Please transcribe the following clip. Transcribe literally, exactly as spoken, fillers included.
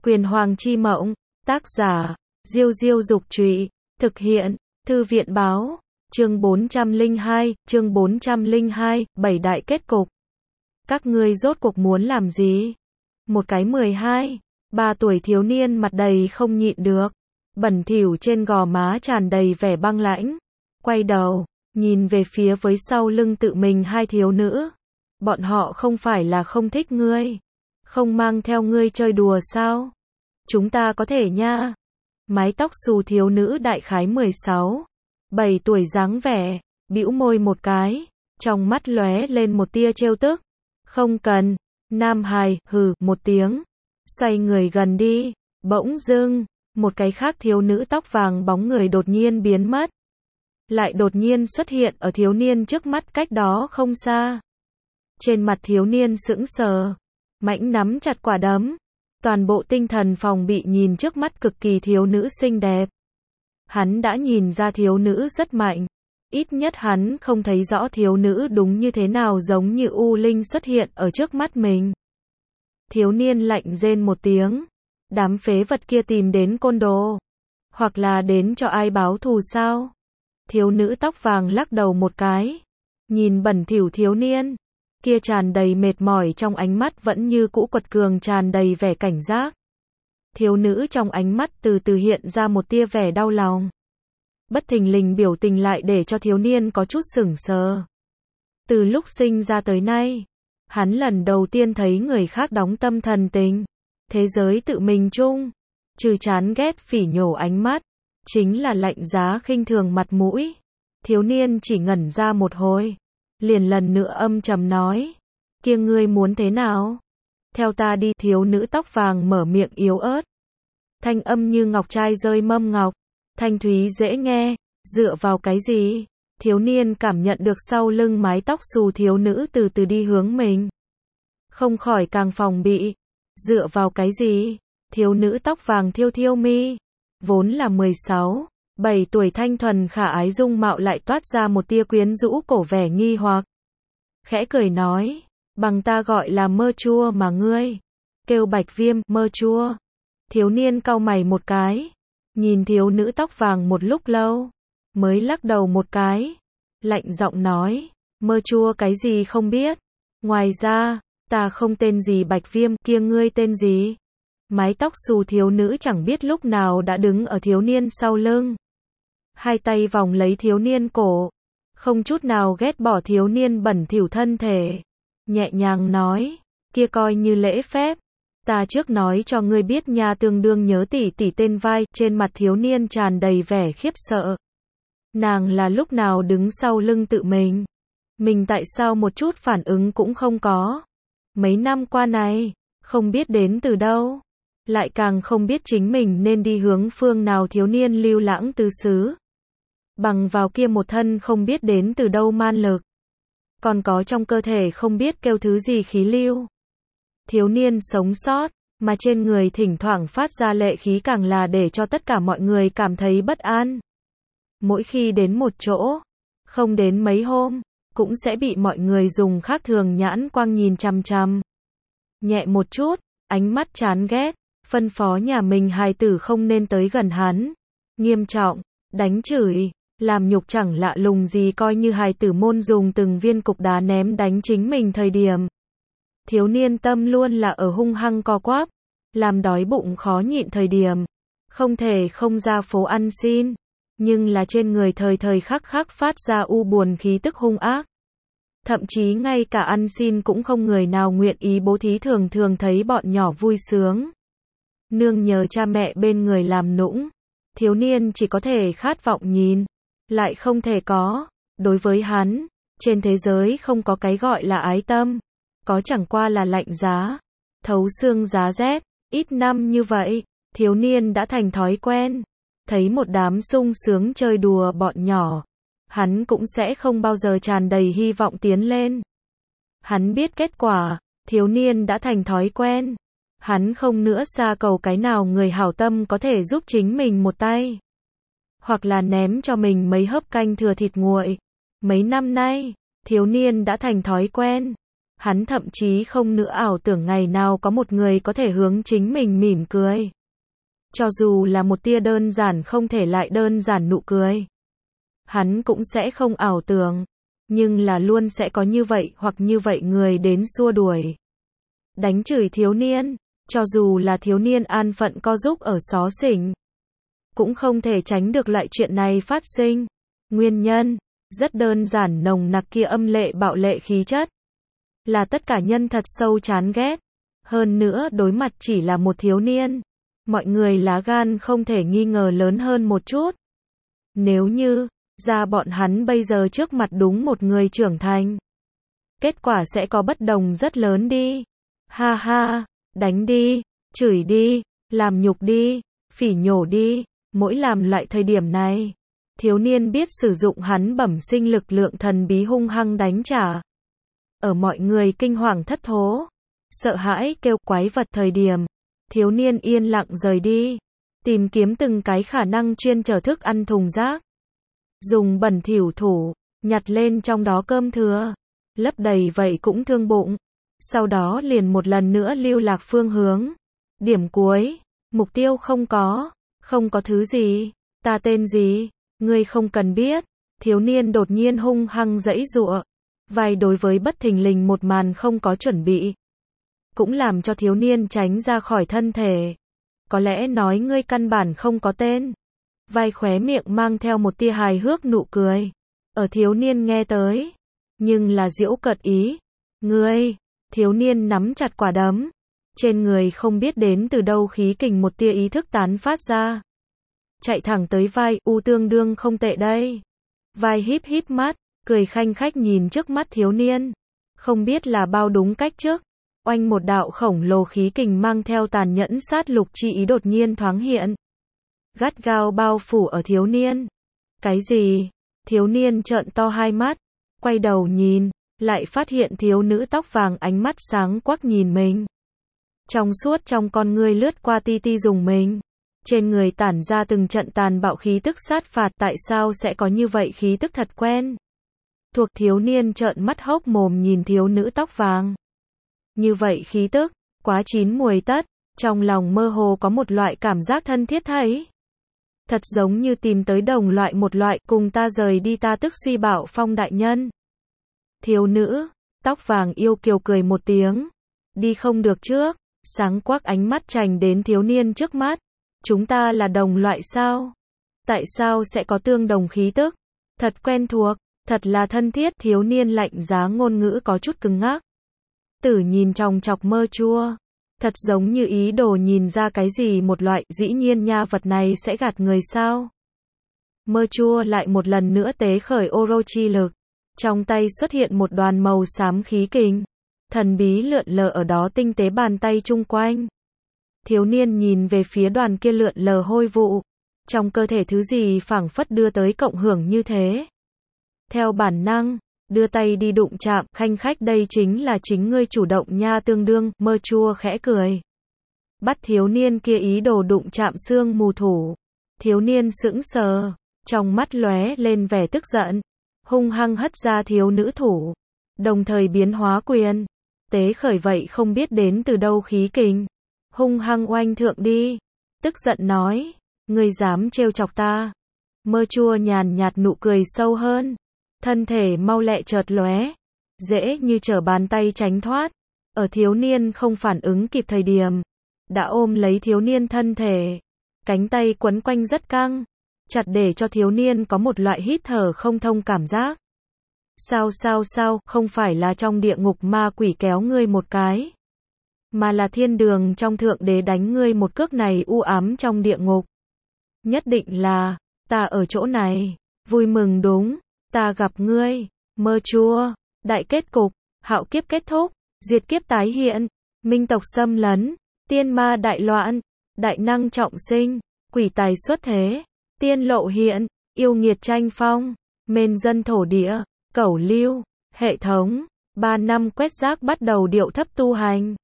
Quyền Hoàng chi mộng, tác giả, Diêu Diêu Dục Trụy, thực hiện, Thư viện Báo, chương bốn trăm lẻ hai, chương bốn trăm lẻ hai, bảy đại kết cục. Các ngươi rốt cuộc muốn làm gì? Một cái mười hai, ba tuổi thiếu niên mặt đầy không nhịn được, bẩn thỉu trên gò má tràn đầy vẻ băng lãnh, quay đầu, nhìn về phía với sau lưng tự mình hai thiếu nữ. Bọn họ không phải là không thích ngươi, không mang theo ngươi chơi đùa sao? Chúng ta có thể nha. Mái tóc xù thiếu nữ đại khái mười sáu, bảy tuổi dáng vẻ, bĩu môi một cái, trong mắt lóe lên một tia trêu tức. Không cần. Nam hài hừ một tiếng, xoay người gần đi. Bỗng dưng, một cái khác thiếu nữ tóc vàng bóng người đột nhiên biến mất, lại đột nhiên xuất hiện ở thiếu niên trước mắt cách đó không xa. Trên mặt thiếu niên sững sờ, mãnh nắm chặt quả đấm, toàn bộ tinh thần phòng bị nhìn trước mắt cực kỳ thiếu nữ xinh đẹp. Hắn đã nhìn ra thiếu nữ rất mạnh, ít nhất hắn không thấy rõ thiếu nữ đúng như thế nào giống như U Linh xuất hiện ở trước mắt mình. Thiếu niên lạnh rên một tiếng, đám phế vật kia tìm đến côn đồ, hoặc là đến cho ai báo thù sao? Thiếu nữ tóc vàng lắc đầu một cái, nhìn bẩn thỉu thiếu niên kia tràn đầy mệt mỏi trong ánh mắt vẫn như cũ quật cường tràn đầy vẻ cảnh giác. Thiếu nữ trong ánh mắt từ từ hiện ra một tia vẻ đau lòng. Bất thình lình biểu tình lại để cho thiếu niên có chút sửng sờ. Từ lúc sinh ra tới nay, hắn lần đầu tiên thấy người khác đóng tâm thần tình. Thế giới tự mình chung, trừ chán ghét phỉ nhổ ánh mắt, chính là lạnh giá khinh thường mặt mũi. Thiếu niên chỉ ngẩn ra một hồi, liền lần nữa âm trầm nói, kia ngươi muốn thế nào? Theo ta đi. Thiếu nữ tóc vàng mở miệng yếu ớt, thanh âm như ngọc trai rơi mâm ngọc, thanh thúy dễ nghe. Dựa vào cái gì? Thiếu niên cảm nhận được sau lưng mái tóc xù thiếu nữ từ từ đi hướng mình, không khỏi càng phòng bị. Dựa vào cái gì? Thiếu nữ tóc vàng thiêu thiêu mi, vốn là mười sáu, bảy tuổi thanh thuần khả ái dung mạo lại toát ra một tia quyến rũ cổ vẻ nghi hoặc. Khẽ cười nói, bằng ta gọi là mơ chua mà ngươi kêu bạch viêm. Mơ chua? Thiếu niên cau mày một cái, nhìn thiếu nữ tóc vàng một lúc lâu, mới lắc đầu một cái, lạnh giọng nói, mơ chua cái gì không biết. Ngoài ra, ta không tên gì bạch viêm. Kia ngươi tên gì? Mái tóc xù thiếu nữ chẳng biết lúc nào đã đứng ở thiếu niên sau lưng, hai tay vòng lấy thiếu niên cổ, không chút nào ghét bỏ thiếu niên bẩn thỉu thân thể, nhẹ nhàng nói, kia coi như lễ phép. Ta trước nói cho ngươi biết nha, tương đương nhớ tỷ tỷ tên vai. Trên mặt thiếu niên tràn đầy vẻ khiếp sợ. Nàng là lúc nào đứng sau lưng tự mình? Mình tại sao một chút phản ứng cũng không có? Mấy năm qua này, không biết đến từ đâu, lại càng không biết chính mình nên đi hướng phương nào. Thiếu niên lưu lãng tứ xứ, bằng vào kia một thân không biết đến từ đâu man lực, còn có trong cơ thể không biết kêu thứ gì khí lưu. Thiếu niên sống sót, mà trên người thỉnh thoảng phát ra lệ khí càng là để cho tất cả mọi người cảm thấy bất an. Mỗi khi đến một chỗ, không đến mấy hôm, cũng sẽ bị mọi người dùng khác thường nhãn quang nhìn chằm chằm. Nhẹ một chút, ánh mắt chán ghét, phân phó nhà mình hài tử không nên tới gần hắn. Nghiêm trọng, đánh chửi, làm nhục chẳng lạ lùng gì. Coi như hài tử môn dùng từng viên cục đá ném đánh chính mình thời điểm, thiếu niên tâm luôn là ở hung hăng co quắp. Làm đói bụng khó nhịn thời điểm, không thể không ra phố ăn xin, nhưng là trên người thời thời khắc khắc phát ra u buồn khí tức hung ác. Thậm chí ngay cả ăn xin cũng không người nào nguyện ý bố thí. Thường thường thấy bọn nhỏ vui sướng, nương nhờ cha mẹ bên người làm nũng, thiếu niên chỉ có thể khát vọng nhìn, lại không thể có. Đối với hắn, trên thế giới không có cái gọi là ái tâm, có chẳng qua là lạnh giá, thấu xương giá rét. Ít năm như vậy, thiếu niên đã thành thói quen, thấy một đám sung sướng chơi đùa bọn nhỏ, hắn cũng sẽ không bao giờ tràn đầy hy vọng tiến lên. Hắn biết kết quả, thiếu niên đã thành thói quen, hắn không nữa xa cầu cái nào người hảo tâm có thể giúp chính mình một tay, hoặc là ném cho mình mấy hớp canh thừa thịt nguội. Mấy năm nay, thiếu niên đã thành thói quen, Hắn thậm chí không nữa ảo tưởng ngày nào có một người có thể hướng chính mình mỉm cười. Cho dù là một tia đơn giản không thể lại đơn giản nụ cười. Hắn cũng sẽ không ảo tưởng. Nhưng là luôn sẽ có như vậy hoặc như vậy người đến xua đuổi. Đánh chửi thiếu niên. Cho dù là thiếu niên an phận co giúp ở xó xỉnh. Cũng không thể tránh được loại chuyện này phát sinh. Nguyên nhân. Rất đơn giản nồng nặc kia âm lệ bạo lệ khí chất. Là tất cả nhân thật sâu chán ghét. Hơn nữa đối mặt chỉ là một thiếu niên. Mọi người lá gan không thể nghi ngờ lớn hơn một chút. Nếu như, ra bọn hắn bây giờ trước mặt đúng một người trưởng thành. Kết quả sẽ có bất đồng rất lớn đi. Ha ha, đánh đi, chửi đi, làm nhục đi, phỉ nhổ đi. Mỗi làm loại thời điểm này. Thiếu niên biết sử dụng hắn bẩm sinh lực lượng thần bí hung hăng đánh trả. Ở mọi người kinh hoàng thất thố, sợ hãi kêu quái vật thời điểm, thiếu niên yên lặng rời đi, tìm kiếm từng cái khả năng chuyên chở thức ăn thùng rác. Dùng bẩn thỉu thủ, nhặt lên trong đó cơm thừa, lấp đầy vậy cũng thương bụng. Sau đó liền một lần nữa lưu lạc phương hướng. Điểm cuối, mục tiêu không có, không có thứ gì, ta tên gì, ngươi không cần biết. Thiếu niên đột nhiên hung hăng giãy giụa. Vai đối với bất thình lình một màn không có chuẩn bị. Cũng làm cho thiếu niên tránh ra khỏi thân thể. Có lẽ nói ngươi căn bản không có tên. Vai khóe miệng mang theo một tia hài hước nụ cười. Ở thiếu niên nghe tới. Nhưng là giễu cợt ý. Ngươi, thiếu niên nắm chặt quả đấm. Trên người không biết đến từ đâu khí kình một tia ý thức tán phát ra. Chạy thẳng tới vai, u tương đương không tệ đây. Vai híp híp mắt. Cười khanh khách nhìn trước mắt thiếu niên. Không biết là bao đúng cách trước. Oanh một đạo khổng lồ khí kình mang theo tàn nhẫn sát lục chi ý đột nhiên thoáng hiện. Gắt gao bao phủ ở thiếu niên. Cái gì? Thiếu niên trợn to hai mắt. Quay đầu nhìn. Lại phát hiện thiếu nữ tóc vàng ánh mắt sáng quắc nhìn mình. Trong suốt trong con ngươi lướt qua ti ti dùng mình. Trên người tản ra từng trận tàn bạo khí tức sát phạt. Tại sao sẽ có như vậy khí tức thật quen? Thuộc thiếu niên trợn mắt hốc mồm nhìn thiếu nữ tóc vàng. Như vậy khí tức, quá chín muồi tất, trong lòng mơ hồ có một loại cảm giác thân thiết thấy. Thật giống như tìm tới đồng loại một loại, cùng ta rời đi ta tức suy bảo phong đại nhân. Thiếu nữ, tóc vàng yêu kiều cười một tiếng. Đi không được trước, sáng quắc ánh mắt chành đến thiếu niên trước mắt. Chúng ta là đồng loại sao? Tại sao sẽ có tương đồng khí tức? Thật quen thuộc. Thật là thân thiết. Thiếu niên lạnh giá ngôn ngữ có chút cứng ngắc. Tử nhìn chòng chọc mơ chua. Thật giống như ý đồ nhìn ra cái gì một loại. Dĩ nhiên nha vật này sẽ gạt người sao. Mơ chua lại một lần nữa tế khởi Orochi lực. Trong tay xuất hiện một đoàn màu xám khí kình. Thần bí lượn lờ ở đó tinh tế bàn tay chung quanh. Thiếu niên nhìn về phía đoàn kia lượn lờ hôi vụ. Trong cơ thể thứ gì phảng phất đưa tới cộng hưởng như thế. Theo bản năng, đưa tay đi đụng chạm, khanh khách đây chính là chính ngươi chủ động nha tương đương, mơ chua khẽ cười. Bắt thiếu niên kia ý đồ đụng chạm xương mù thủ. Thiếu niên sững sờ, trong mắt lóe lên vẻ tức giận, hung hăng hất ra thiếu nữ thủ, đồng thời biến hóa quyền, tế khởi vậy không biết đến từ đâu khí kình, hung hăng oanh thượng đi, tức giận nói, ngươi dám trêu chọc ta. Mơ chua nhàn nhạt nụ cười sâu hơn. Thân thể mau lẹ chợt lóe, dễ như trở bàn tay tránh thoát. Ở thiếu niên không phản ứng kịp thời điểm, đã ôm lấy thiếu niên thân thể. Cánh tay quấn quanh rất căng, chặt để cho thiếu niên có một loại hít thở không thông cảm giác. Sao sao sao, không phải là trong địa ngục ma quỷ kéo ngươi một cái, mà là thiên đường trong thượng đế đánh ngươi một cước này u ám trong địa ngục. Nhất định là, ta ở chỗ này, vui mừng đúng. Ta gặp ngươi, mơ chua, đại kết cục, hạo kiếp kết thúc, diệt kiếp tái hiện, minh tộc xâm lấn, tiên ma đại loạn, đại năng trọng sinh, quỷ tài xuất thế, tiên lộ hiện, yêu nghiệt tranh phong, mên dân thổ địa, cẩu lưu, hệ thống, ba năm quét rác bắt đầu điệu thấp tu hành.